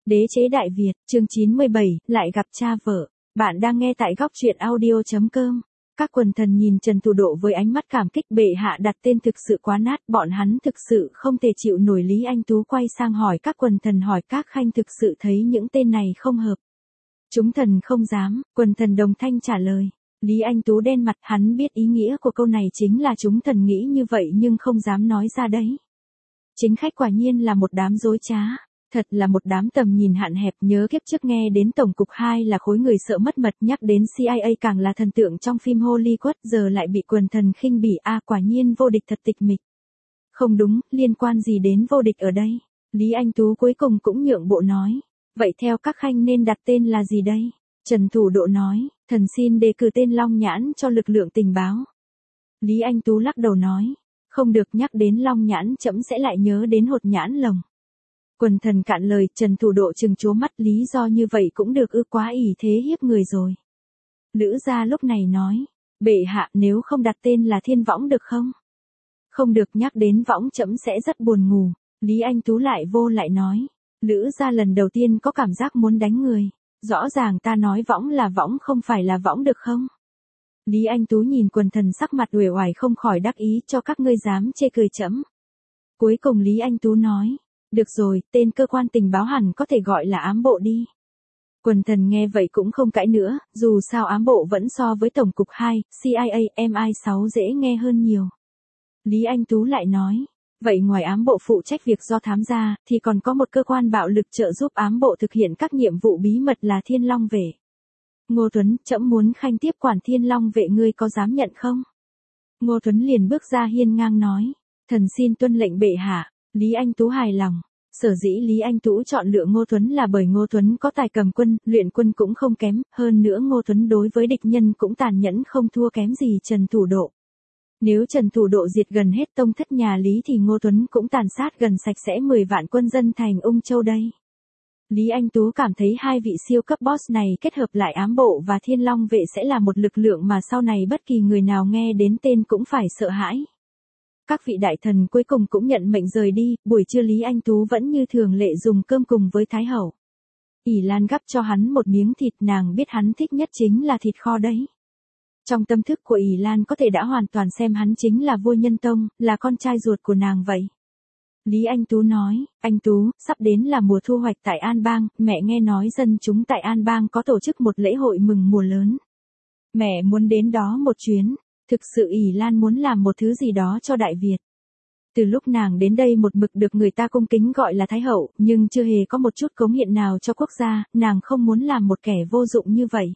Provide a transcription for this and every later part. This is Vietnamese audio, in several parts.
Đế chế Đại Việt, chương 97, lại gặp cha vợ. Bạn đang nghe tại góc truyện audio.com. Các quần thần nhìn Trần Thủ Độ với ánh mắt cảm kích, bệ hạ đặt tên thực sự quá nát, bọn hắn thực sự không thể chịu nổi. Lý Anh Tú quay sang hỏi các quần thần, hỏi các khanh thực sự thấy những tên này không hợp. Chúng thần không dám, quần thần đồng thanh trả lời. Lý Anh Tú đen mặt, hắn biết ý nghĩa của câu này chính là chúng thần nghĩ như vậy nhưng không dám nói ra đấy. Chính khách quả nhiên là một đám dối trá. Thật là một đám tầm nhìn hạn hẹp. Nhớ kiếp trước nghe đến Tổng cục 2 là khối người sợ mất mật, nhắc đến CIA càng là thần tượng trong phim Hollywood, giờ lại bị quần thần khinh bỉ. Quả nhiên vô địch thật tịch mịch. Không đúng, liên quan gì đến vô địch ở đây? Lý Anh Tú cuối cùng cũng nhượng bộ nói. Vậy theo các khanh nên đặt tên là gì đây? Trần Thủ Độ nói, thần xin đề cử tên Long Nhãn cho lực lượng tình báo. Lý Anh Tú lắc đầu nói, không được, nhắc đến Long Nhãn trẫm sẽ lại nhớ đến Hột Nhãn Lồng. Quần thần cạn lời. Trần Thủ Độ trừng trố mắt, lý do như vậy cũng được ư? Quá ỷ thế hiếp người rồi. Lữ gia lúc này nói, bệ hạ, nếu không đặt tên là Thiên Võng được không? Không được, nhắc đến võng trẫm sẽ rất buồn ngủ. Lý Anh Tú lại vô lại nói, Lữ gia lần đầu tiên có cảm giác muốn đánh người. Rõ ràng ta nói võng là võng không phải là võng được không? Lý Anh Tú nhìn quần thần sắc mặt uể oải không khỏi đắc ý, cho các ngươi dám chê cười trẫm. Cuối cùng Lý Anh Tú nói, được rồi, tên cơ quan tình báo hẳn có thể gọi là ám bộ đi. Quần thần nghe vậy cũng không cãi nữa, dù sao ám bộ vẫn so với Tổng cục 2, CIA, MI6 dễ nghe hơn nhiều. Lý Anh Tú lại nói, vậy ngoài ám bộ phụ trách việc do thám ra, thì còn có một cơ quan bạo lực trợ giúp ám bộ thực hiện các nhiệm vụ bí mật là Thiên Long Vệ. Ngô Tuấn, trẫm muốn khanh tiếp quản Thiên Long Vệ, ngươi có dám nhận không? Ngô Tuấn liền bước ra hiên ngang nói, thần xin tuân lệnh bệ hạ. Lý Anh Tú hài lòng. Sở dĩ Lý Anh Tú chọn lựa Ngô Tuấn là bởi Ngô Tuấn có tài cầm quân, luyện quân cũng không kém, hơn nữa Ngô Tuấn đối với địch nhân cũng tàn nhẫn không thua kém gì Trần Thủ Độ. Nếu Trần Thủ Độ diệt gần hết tông thất nhà Lý thì Ngô Tuấn cũng tàn sát gần sạch sẽ 10 vạn quân dân thành Ung Châu đây. Lý Anh Tú cảm thấy hai vị siêu cấp boss này kết hợp lại ám bộ và Thiên Long Vệ sẽ là một lực lượng mà sau này bất kỳ người nào nghe đến tên cũng phải sợ hãi. Các vị đại thần cuối cùng cũng nhận mệnh rời đi. Buổi trưa Lý Anh Tú vẫn như thường lệ dùng cơm cùng với Thái Hậu. ỷ Lan gắp cho hắn một miếng thịt, nàng biết hắn thích nhất chính là thịt kho đấy. Trong tâm thức của ỷ Lan có thể đã hoàn toàn xem hắn chính là vua Nhân Tông, là con trai ruột của nàng vậy. Lý Anh Tú nói, anh Tú, sắp đến là mùa thu hoạch tại An Bang, mẹ nghe nói dân chúng tại An Bang có tổ chức một lễ hội mừng mùa lớn. Mẹ muốn đến đó một chuyến. Thực sự ỷ Lan muốn làm một thứ gì đó cho Đại Việt. Từ lúc nàng đến đây một mực được người ta cung kính gọi là Thái Hậu, nhưng chưa hề có một chút cống hiến nào cho quốc gia, nàng không muốn làm một kẻ vô dụng như vậy.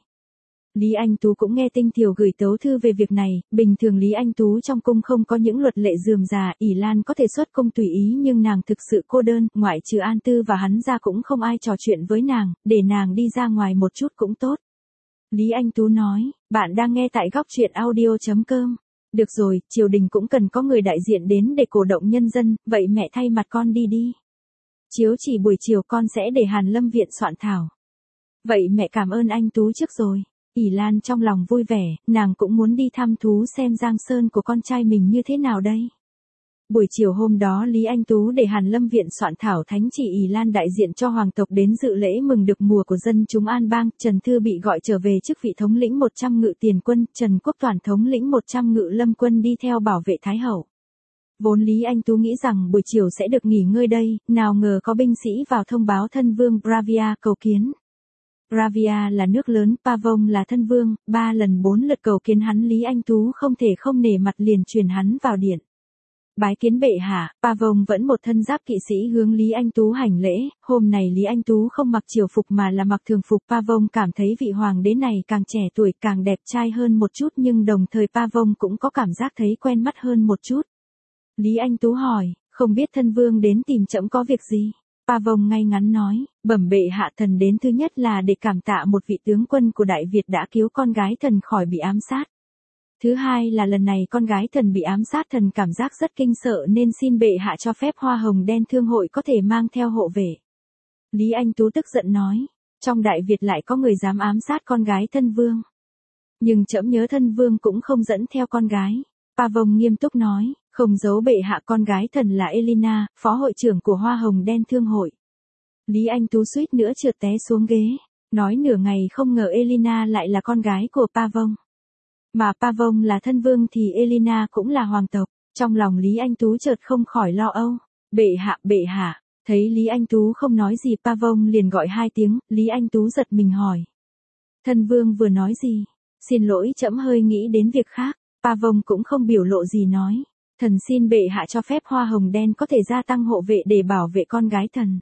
Lý Anh Tú cũng nghe Tinh Thiểu gửi tấu thư về việc này, bình thường Lý Anh Tú trong cung không có những luật lệ rườm rà, ỷ Lan có thể xuất cung tùy ý nhưng nàng thực sự cô đơn, ngoại trừ An Tư và hắn ra cũng không ai trò chuyện với nàng, để nàng đi ra ngoài một chút cũng tốt. Lý Anh Tú nói, bạn đang nghe tại góc truyện audio.com. Được rồi, triều đình cũng cần có người đại diện đến để cổ động nhân dân, vậy mẹ thay mặt con đi đi. Chiếu chỉ buổi chiều con sẽ để Hàn Lâm Viện soạn thảo. Vậy mẹ cảm ơn anh Tú trước rồi. ỷ Lan trong lòng vui vẻ, nàng cũng muốn đi thăm thú xem Giang Sơn của con trai mình như thế nào đây. Buổi chiều hôm đó Lý Anh Tú để Hàn Lâm Viện soạn thảo thánh chỉ, ỷ Lan đại diện cho hoàng tộc đến dự lễ mừng được mùa của dân chúng An Bang. Trần Thư bị gọi trở về chức vị thống lĩnh 100 ngự tiền quân, Trần Quốc Toản thống lĩnh 100 ngự lâm quân đi theo bảo vệ Thái Hậu. Vốn Lý Anh Tú nghĩ rằng buổi chiều sẽ được nghỉ ngơi đây, nào ngờ có binh sĩ vào thông báo thân vương Bravia cầu kiến. Bravia là nước lớn, Pavon là thân vương, 3 lần 4 lượt cầu kiến hắn, Lý Anh Tú không thể không nể mặt liền truyền hắn vào điện. Bái kiến bệ hạ. Pavon vẫn một thân giáp kỵ sĩ hướng Lý Anh Tú hành lễ. Hôm này Lý Anh Tú không mặc triều phục mà là mặc thường phục. Pavon cảm thấy vị hoàng đế này càng trẻ tuổi càng đẹp trai hơn một chút, nhưng đồng thời Pavon cũng có cảm giác thấy quen mắt hơn một chút. Lý Anh Tú hỏi, không biết thân vương đến tìm trẫm có việc gì? Pavon ngay ngắn nói, bẩm bệ hạ, thần đến thứ nhất là để cảm tạ một vị tướng quân của Đại Việt đã cứu con gái thần khỏi bị ám sát. Thứ hai là lần này con gái thần bị ám sát, thần cảm giác rất kinh sợ nên xin bệ hạ cho phép Hoa Hồng Đen Thương hội có thể mang theo hộ vệ. Lý Anh Tú tức giận nói, trong Đại Việt lại có người dám ám sát con gái thân vương. Nhưng trẫm nhớ thân vương cũng không dẫn theo con gái. Pavon nghiêm túc nói, không giấu bệ hạ, con gái thần là Elina, phó hội trưởng của Hoa Hồng Đen Thương hội. Lý Anh Tú suýt nữa trượt té xuống ghế, nói nửa ngày không ngờ Elena lại là con gái của Pavon. Mà Pavon là thân vương thì Elena cũng là hoàng tộc, trong lòng Lý Anh Tú chợt không khỏi lo âu. Bệ hạ, thấy Lý Anh Tú không nói gì Pavon liền gọi 2 tiếng, Lý Anh Tú giật mình hỏi. Thân vương vừa nói gì? Xin lỗi trẫm hơi nghĩ đến việc khác, Pavon cũng không biểu lộ gì nói. Thần xin bệ hạ cho phép hoa hồng đen có thể gia tăng hộ vệ để bảo vệ con gái thần.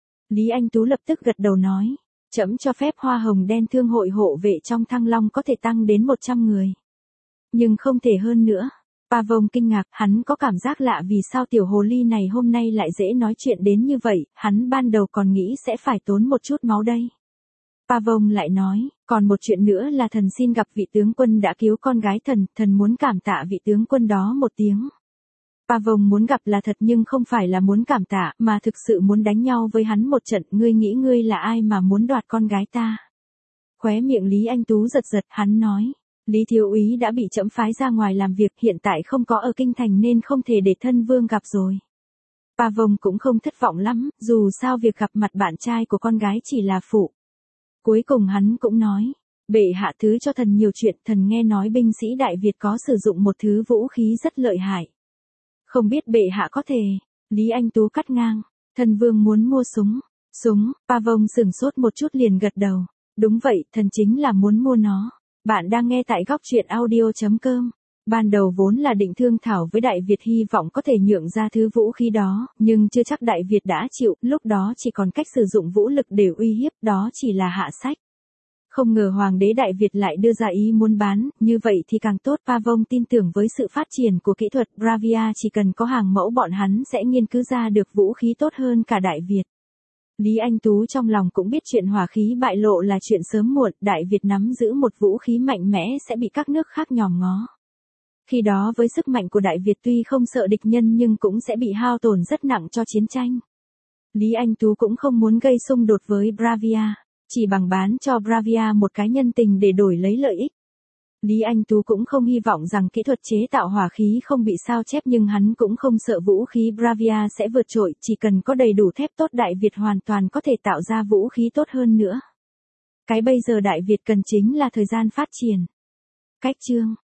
Lý Anh Tú lập tức gật đầu nói. Trẫm cho phép hoa hồng đen thương hội hộ vệ trong Thăng Long có thể tăng đến 100 người. Nhưng không thể hơn nữa. Pavon kinh ngạc, hắn có cảm giác lạ vì sao tiểu hồ ly này hôm nay lại dễ nói chuyện đến như vậy, hắn ban đầu còn nghĩ sẽ phải tốn một chút máu đây. Pavon lại nói, còn một chuyện nữa là thần xin gặp vị tướng quân đã cứu con gái thần, thần muốn cảm tạ vị tướng quân đó một tiếng. Pavon muốn gặp là thật nhưng không phải là muốn cảm tạ, mà thực sự muốn đánh nhau với hắn một trận, ngươi nghĩ ngươi là ai mà muốn đoạt con gái ta? Khóe miệng Lý Anh Tú giật giật, hắn nói, Lý thiếu úy đã bị trẫm phái ra ngoài làm việc, hiện tại không có ở kinh thành nên không thể để thân vương gặp rồi. Pavon cũng không thất vọng lắm, dù sao việc gặp mặt bạn trai của con gái chỉ là phụ. Cuối cùng hắn cũng nói, bệ hạ thứ cho thần nhiều chuyện, thần nghe nói binh sĩ Đại Việt có sử dụng một thứ vũ khí rất lợi hại. Không biết bệ hạ có thể. Lý Anh Tú cắt ngang, thần vương muốn mua súng. Súng, Pavon sửng sốt một chút liền gật đầu. Đúng vậy, thần chính là muốn mua nó. Bạn đang nghe tại góc truyện audio.com. Ban đầu vốn là định thương thảo với Đại Việt hy vọng có thể nhượng ra thứ vũ khí đó, nhưng chưa chắc Đại Việt đã chịu, lúc đó chỉ còn cách sử dụng vũ lực để uy hiếp, đó chỉ là hạ sách. Không ngờ Hoàng đế Đại Việt lại đưa ra ý muốn bán, như vậy thì càng tốt. Pavon tin tưởng với sự phát triển của kỹ thuật Bravia chỉ cần có hàng mẫu bọn hắn sẽ nghiên cứu ra được vũ khí tốt hơn cả Đại Việt. Lý Anh Tú trong lòng cũng biết chuyện hỏa khí bại lộ là chuyện sớm muộn, Đại Việt nắm giữ một vũ khí mạnh mẽ sẽ bị các nước khác nhòm ngó. Khi đó với sức mạnh của Đại Việt tuy không sợ địch nhân nhưng cũng sẽ bị hao tổn rất nặng cho chiến tranh. Lý Anh Tú cũng không muốn gây xung đột với Bravia, chỉ bằng bán cho Bravia một cái nhân tình để đổi lấy lợi ích. Lý Anh Tú cũng không hy vọng rằng kỹ thuật chế tạo hỏa khí không bị sao chép nhưng hắn cũng không sợ vũ khí Bravia sẽ vượt trội, chỉ cần có đầy đủ thép tốt Đại Việt hoàn toàn có thể tạo ra vũ khí tốt hơn nữa. Cái bây giờ Đại Việt cần chính là thời gian phát triển. Cách chương